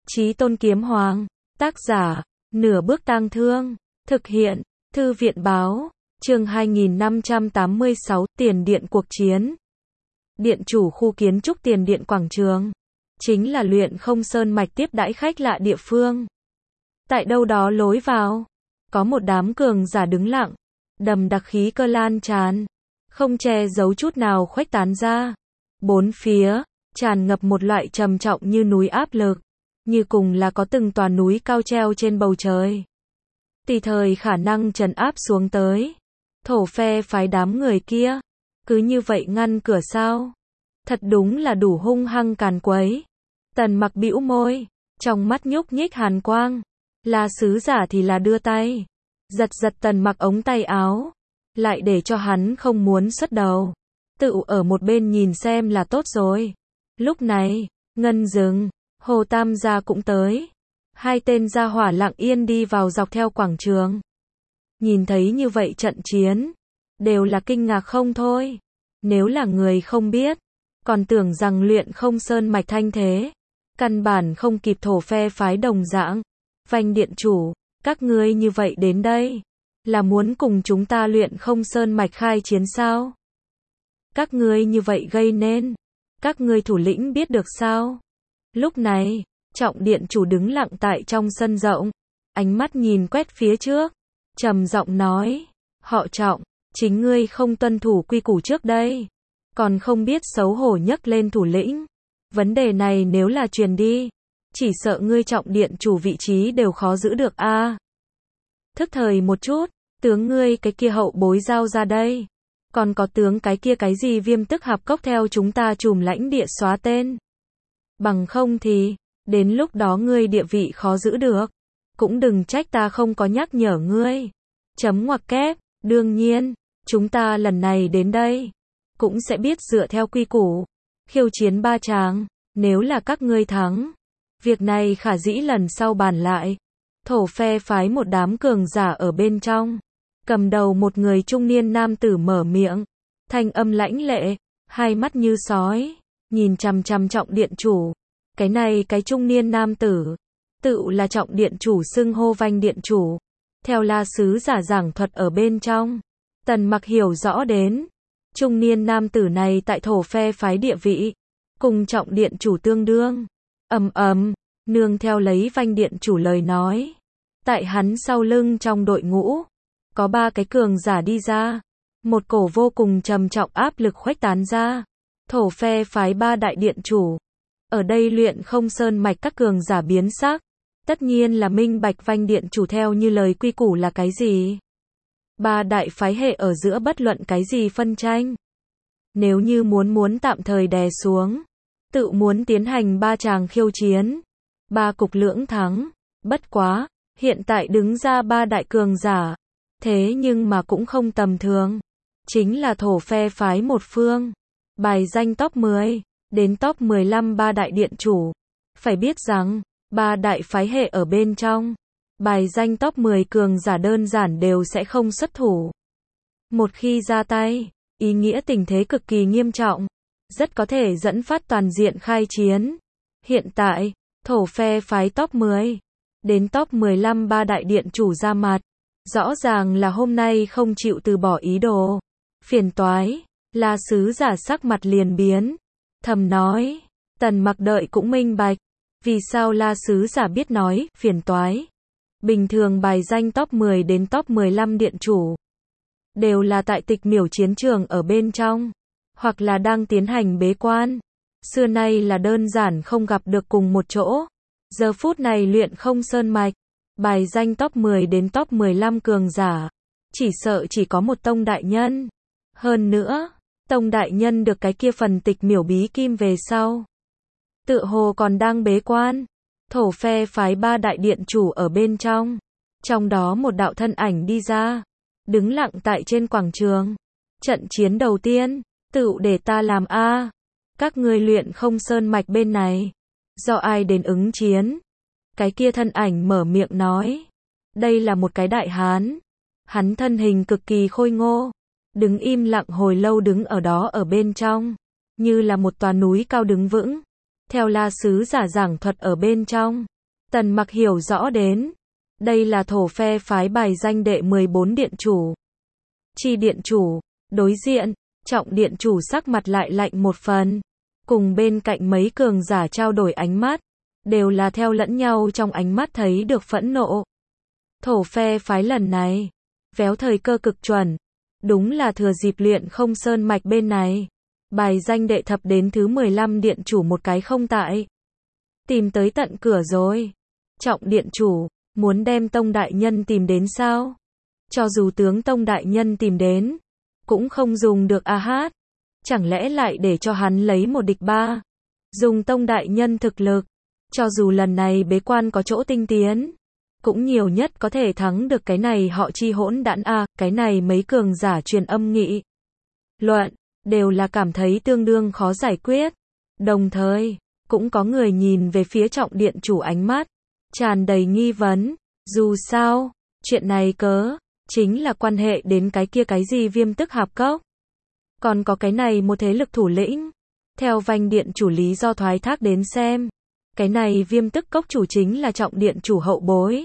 Chí Tôn Kiếm Hoàng. Tác giả, Nửa Bước Tang Thương. Thực hiện, Thư viện Báo. Chương 2586, Tiền Điện Cuộc Chiến. Điện chủ khu kiến trúc Tiền Điện Quảng Trường. Chính là Luyện Không Sơn Mạch tiếp đãi khách lạ địa phương. Tại đâu đó lối vào, có một đám cường giả đứng lặng, đầm đặc khí cơ lan tràn, không che giấu chút nào khuếch tán ra. Bốn phía, tràn ngập một loại trầm trọng như núi áp lực, như cùng là có từng tòa núi cao treo trên bầu trời. Tùy thời khả năng trấn áp xuống tới. Thổ phe phái đám người kia, cứ như vậy ngăn cửa sao? Thật đúng là đủ hung hăng càn quấy. Tần Mặc bĩu môi, trong mắt nhúc nhích hàn quang. La sứ giả thì là đưa tay, giật giật Tần Mặc ống tay áo, lại để cho hắn không muốn xuất đầu, tự ở một bên nhìn xem là tốt rồi. Lúc này, Ngân Dừng, Hồ Tam gia cũng tới. Hai tên gia hỏa lặng yên đi vào dọc theo quảng trường. Nhìn thấy như vậy trận chiến, đều là kinh ngạc không thôi. Nếu là người không biết, còn tưởng rằng Luyện Không Sơn Mạch thanh thế, căn bản không kịp thổ phe phái đồng dạng. Vành điện chủ, các ngươi như vậy đến đây, là muốn cùng chúng ta Luyện Không Sơn Mạch khai chiến sao? Các ngươi như vậy gây nên, các ngươi thủ lĩnh biết được sao? Lúc này, Trọng điện chủ đứng lặng tại trong sân rộng, ánh mắt nhìn quét phía trước, trầm giọng nói, họ Trọng, chính ngươi không tuân thủ quy củ trước đây, còn không biết xấu hổ nhấc lên thủ lĩnh. Vấn đề này nếu là truyền đi, chỉ sợ ngươi Trọng điện chủ vị trí đều khó giữ được a. Thức thời một chút, tướng ngươi cái kia hậu bối giao ra đây. Còn có tướng cái kia cái gì Viêm Tức Hạp Cốc theo chúng ta trùm lãnh địa xóa tên. Bằng không thì, đến lúc đó ngươi địa vị khó giữ được. Cũng đừng trách ta không có nhắc nhở ngươi. Chấm ngoặc kép, đương nhiên, chúng ta lần này đến đây, cũng sẽ biết dựa theo quy củ, khiêu chiến ba tràng, nếu là các ngươi thắng. Việc này khả dĩ lần sau bàn lại. Thổ phe phái một đám cường giả ở bên trong. Cầm đầu một người trung niên nam tử mở miệng, thanh âm lãnh lệ, hai mắt như sói, nhìn chằm chằm Trọng điện chủ. Cái này cái trung niên nam tử, tự là Trọng điện chủ xưng hô Vành điện chủ. Theo La sứ giả giảng thuật ở bên trong, Tần Mặc hiểu rõ đến, trung niên nam tử này tại thổ phe phái địa vị, cùng Trọng điện chủ tương đương. Nương theo lấy Vành điện chủ lời nói, tại hắn sau lưng trong đội ngũ, có ba cái cường giả đi ra, một cổ vô cùng trầm trọng áp lực khuếch tán ra. Thổ phe phái ba đại điện chủ, ở đây Luyện Không Sơn Mạch các cường giả biến sắc, tất nhiên là minh bạch Vành điện chủ theo như lời quy củ là cái gì. Ba đại phái hệ ở giữa bất luận cái gì phân tranh, nếu như muốn tạm thời đè xuống, tự muốn tiến hành ba tràng khiêu chiến, ba cục lưỡng thắng. Bất quá, hiện tại đứng ra ba đại cường giả, thế nhưng mà cũng không tầm thường, chính là thổ phe phái một phương. Bài danh top 10 đến top 15 ba đại điện chủ. Phải biết rằng, ba đại phái hệ ở bên trong, bài danh top 10 cường giả đơn giản đều sẽ không xuất thủ. Một khi ra tay, ý nghĩa tình thế cực kỳ nghiêm trọng, rất có thể dẫn phát toàn diện khai chiến. Hiện tại, thổ phe phái top 10 đến top 15 ba đại điện chủ ra mặt, rõ ràng là hôm nay không chịu từ bỏ ý đồ. Phiền toái, La sứ giả sắc mặt liền biến, thầm nói. Tần Mặc đợi cũng minh bạch, vì sao La sứ giả biết nói phiền toái. Bình thường bài danh top 10 đến top 15 điện chủ, đều là tại tịch miểu chiến trường ở bên trong, hoặc là đang tiến hành bế quan. Xưa nay là đơn giản không gặp được cùng một chỗ. Giờ phút này Luyện Không Sơn Mạch, bài danh top 10 đến top 15 cường giả, chỉ sợ chỉ có một tông đại nhân. Hơn nữa, tông đại nhân được cái kia phần tịch miểu bí kim về sau, tựa hồ còn đang bế quan. Thổ phe phái ba đại điện chủ ở bên trong đó một đạo thân ảnh đi ra, đứng lặng tại trên quảng trường. Trận chiến đầu tiên, tự để ta làm a. Các ngươi Luyện Không Sơn Mạch bên này, do ai đến ứng chiến? Cái kia thân ảnh mở miệng nói. Đây là một cái đại hán. Hắn thân hình cực kỳ khôi ngô, đứng im lặng hồi lâu đứng ở đó ở bên trong, như là một tòa núi cao đứng vững. Theo La sứ giả giảng thuật ở bên trong, Tần Mặc hiểu rõ đến. Đây là thổ phe phái bài danh đệ 14 điện chủ. Chi điện chủ, đối diện, Trọng điện chủ sắc mặt lại lạnh một phần. Cùng bên cạnh mấy cường giả trao đổi ánh mắt. Đều là theo lẫn nhau trong ánh mắt thấy được phẫn nộ. Thổ phe phái lần này. Véo thời cơ cực chuẩn. Đúng là thừa dịp luyện không sơn mạch bên này. Bài danh đệ thập đến thứ 15 điện chủ một cái không tại. Tìm tới tận cửa rồi. Trọng điện chủ, muốn đem Tông đại nhân tìm đến sao? Cho dù tướng Tông đại nhân tìm đến, cũng không dùng được a hát. Chẳng lẽ lại để cho hắn lấy một địch ba? Dùng Tông đại nhân thực lực, cho dù lần này bế quan có chỗ tinh tiến, cũng nhiều nhất có thể thắng được cái này họ Chi hỗn đản a, cái này mấy cường giả truyền âm nghị luận, đều là cảm thấy tương đương khó giải quyết. Đồng thời, cũng có người nhìn về phía Trọng điện chủ ánh mắt tràn đầy nghi vấn, dù sao, chuyện này chính là quan hệ đến cái kia cái gì Viêm Tức Hạp Cốc. Còn có cái này một thế lực thủ lĩnh. Theo Vành điện chủ lý do thoái thác đến xem, cái này Viêm Tức Cốc chủ chính là Trọng điện chủ hậu bối.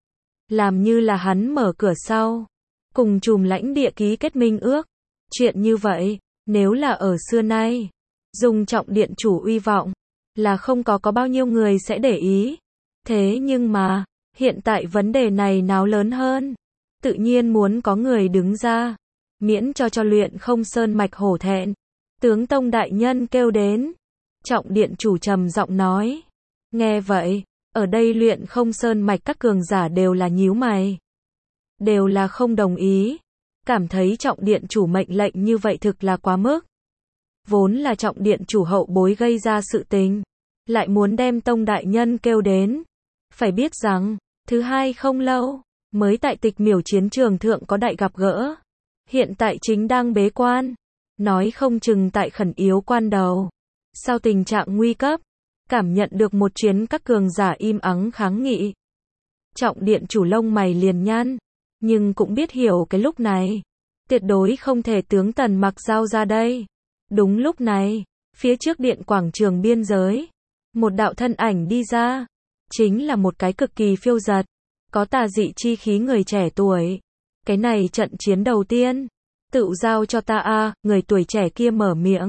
Làm như là hắn mở cửa sau, cùng Trùm lãnh địa ký kết minh ước. Chuyện như vậy, nếu là ở xưa nay, dùng Trọng điện chủ uy vọng, là không có bao nhiêu người sẽ để ý. Thế nhưng mà, hiện tại vấn đề này náo lớn hơn. Tự nhiên muốn có người đứng ra, miễn cho luyện không sơn mạch hổ thẹn. Tướng Tông đại nhân kêu đến. Trọng điện chủ trầm giọng nói. Nghe vậy, ở đây luyện không sơn mạch các cường giả đều là nhíu mày. Đều là không đồng ý. Cảm thấy Trọng điện chủ mệnh lệnh như vậy thực là quá mức. Vốn là Trọng điện chủ hậu bối gây ra sự tình, lại muốn đem Tông đại nhân kêu đến. Phải biết rằng, thứ hai không lâu, mới tại Tịch Miểu chiến trường thượng có đại gặp gỡ. Hiện tại chính đang bế quan. Nói không chừng tại khẩn yếu quan đầu. Sau tình trạng nguy cấp, cảm nhận được một chuyến các cường giả im ắng kháng nghị. Trọng điện chủ lông mày liền nhăn. Nhưng cũng biết hiểu cái lúc này. Tuyệt đối không thể tướng Tần Mặc giao ra đây. Đúng lúc này, phía trước điện quảng trường biên giới. Một đạo thân ảnh đi ra. Chính là một cái cực kỳ phiêu dật. Có tà dị chi khí người trẻ tuổi. Cái này trận chiến đầu tiên. Tự giao cho ta a, người tuổi trẻ kia mở miệng.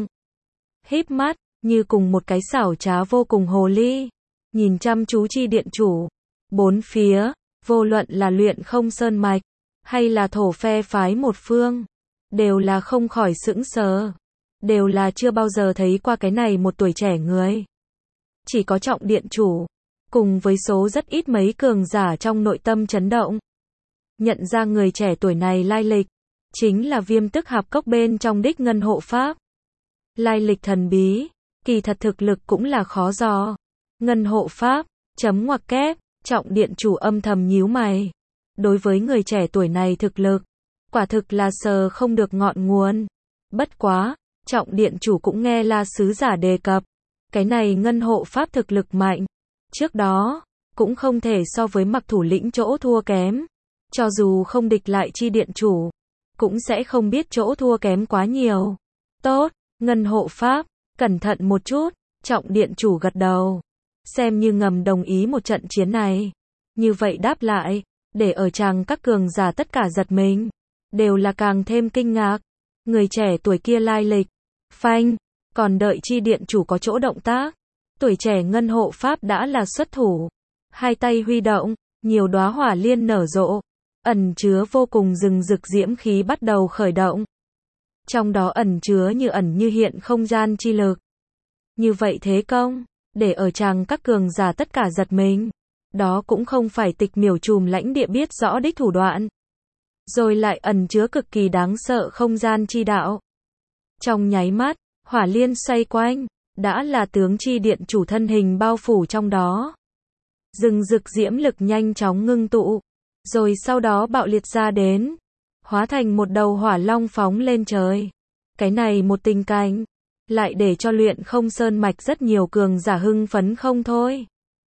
Híp mắt, như cùng một cái xảo trá vô cùng hồ ly. Nhìn chăm chú chi điện chủ. Bốn phía, vô luận là luyện không sơn mạch, hay là thổ phe phái một phương. Đều là không khỏi sững sờ. Đều là chưa bao giờ thấy qua cái này một tuổi trẻ người. Chỉ có Trọng điện chủ. Cùng với số rất ít mấy cường giả trong nội tâm chấn động. Nhận ra người trẻ tuổi này lai lịch. Chính là Viêm Tức Hạp Cốc bên trong đích ngân hộ pháp. Lai lịch thần bí. Kỳ thật thực lực cũng là khó dò. Ngân hộ pháp. Chấm ngoặc kép. Trọng điện chủ âm thầm nhíu mày. Đối với người trẻ tuổi này thực lực. Quả thực là sờ không được ngọn nguồn. Bất quá. Trọng điện chủ cũng nghe La sứ giả đề cập. Cái này ngân hộ pháp thực lực mạnh. Trước đó, cũng không thể so với Mặc thủ lĩnh chỗ thua kém. Cho dù không địch lại chi điện chủ, cũng sẽ không biết chỗ thua kém quá nhiều. Tốt, ngân hộ pháp, cẩn thận một chút. Trọng điện chủ gật đầu. Xem như ngầm đồng ý một trận chiến này. Như vậy đáp lại, để ở chàng các cường giả tất cả giật mình. Đều là càng thêm kinh ngạc. Người trẻ tuổi kia lai lịch. Phanh, còn đợi chi điện chủ có chỗ động tác. Tuổi trẻ ngân hộ pháp đã là xuất thủ. Hai tay huy động, nhiều đóa hỏa liên nở rộ. Ẩn chứa vô cùng rừng rực diễm khí bắt đầu khởi động. Trong đó ẩn chứa như ẩn như hiện không gian chi lực. Như vậy thế công, để ở chàng các cường giả tất cả giật mình. Đó cũng không phải Tịch Miểu Trùm lãnh địa biết rõ đích thủ đoạn. Rồi lại ẩn chứa cực kỳ đáng sợ không gian chi đạo. Trong nháy mắt, hỏa liên xoay quanh. Đã là tướng chi điện chủ thân hình bao phủ trong đó. Rừng rực diễm lực nhanh chóng ngưng tụ. Rồi sau đó bạo liệt ra đến. Hóa thành một đầu hỏa long phóng lên trời. Cái này một tình cảnh. Lại để cho luyện không sơn mạch rất nhiều cường giả hưng phấn không thôi.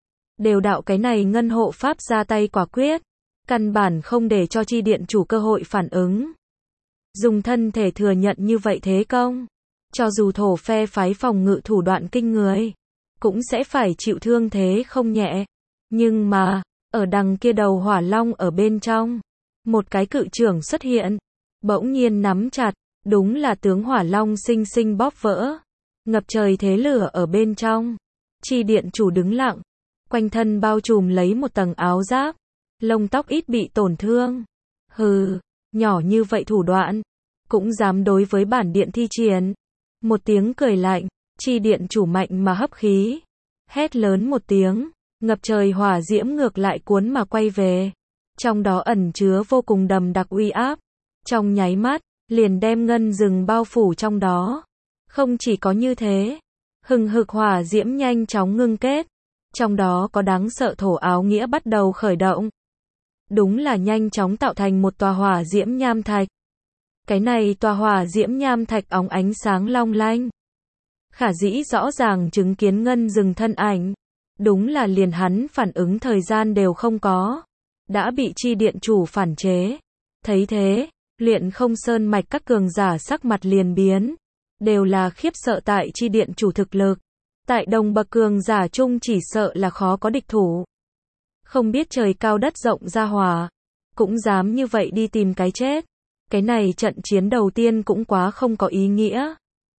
Đều đạo cái này ngân hộ pháp ra tay quả quyết. Căn bản không để cho chi điện chủ cơ hội phản ứng. Dùng thân thể thừa nhận như vậy thế công. Cho dù thổ phe phái phòng ngự thủ đoạn kinh người, cũng sẽ phải chịu thương thế không nhẹ. Nhưng mà, ở đằng kia đầu hỏa long ở bên trong, một cái cự trưởng xuất hiện, bỗng nhiên nắm chặt, đúng là tướng hỏa long xinh xinh bóp vỡ, ngập trời thế lửa ở bên trong. Chi điện chủ đứng lặng, quanh thân bao trùm lấy một tầng áo giáp, lông tóc ít bị tổn thương. Hừ, nhỏ như vậy thủ đoạn, cũng dám đối với bản điện thi triển. Một tiếng cười lạnh, chi điện chủ mạnh mà hấp khí, hét lớn một tiếng, ngập trời hỏa diễm ngược lại cuốn mà quay về, trong đó ẩn chứa vô cùng đậm đặc uy áp, trong nháy mắt, liền đem ngân rừng bao phủ trong đó. Không chỉ có như thế, hừng hực hỏa diễm nhanh chóng ngưng kết, trong đó có đáng sợ thổ áo nghĩa bắt đầu khởi động. Đúng là nhanh chóng tạo thành một tòa hỏa diễm nham thạch. Cái này tòa hỏa diễm nham thạch óng ánh sáng long lanh. Khả dĩ rõ ràng chứng kiến ngân rừng thân ảnh. Đúng là liền hắn phản ứng thời gian đều không có. Đã bị chi điện chủ phản chế. Thấy thế, Luyện Không Sơn mạch các cường giả sắc mặt liền biến. Đều là khiếp sợ tại chi điện chủ thực lực. Tại đồng bậc cường giả chung chỉ sợ là khó có địch thủ. Không biết trời cao đất rộng ra hỏa, cũng dám như vậy đi tìm cái chết. Cái này trận chiến đầu tiên cũng quá không có ý nghĩa.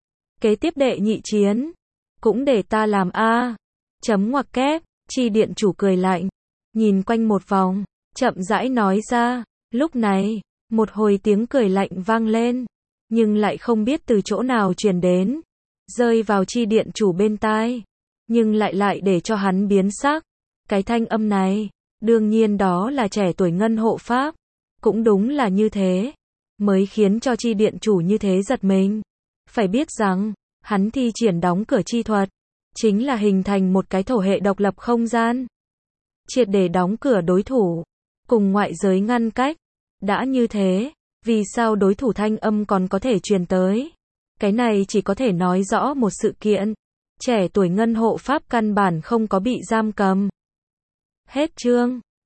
Kế tiếp đệ nhị chiến, cũng để ta làm a. Chấm ngoặc kép, chi điện chủ cười lạnh, nhìn quanh một vòng, chậm rãi nói ra. Lúc này, một hồi tiếng cười lạnh vang lên, nhưng lại không biết từ chỗ nào truyền đến, rơi vào chi điện chủ bên tai, nhưng lại để cho hắn biến sắc. Cái thanh âm này, đương nhiên đó là trẻ tuổi ngân hộ pháp, cũng đúng là như thế, mới khiến cho chi điện chủ như thế giật mình. Phải biết rằng, hắn thi triển đóng cửa chi thuật, chính là hình thành một cái thổ hệ độc lập không gian, triệt để đóng cửa đối thủ, cùng ngoại giới ngăn cách. Đã như thế, vì sao đối thủ thanh âm còn có thể truyền tới? Cái này chỉ có thể nói rõ một sự kiện, trẻ tuổi ngân hộ pháp căn bản không có bị giam cầm. Hết chương.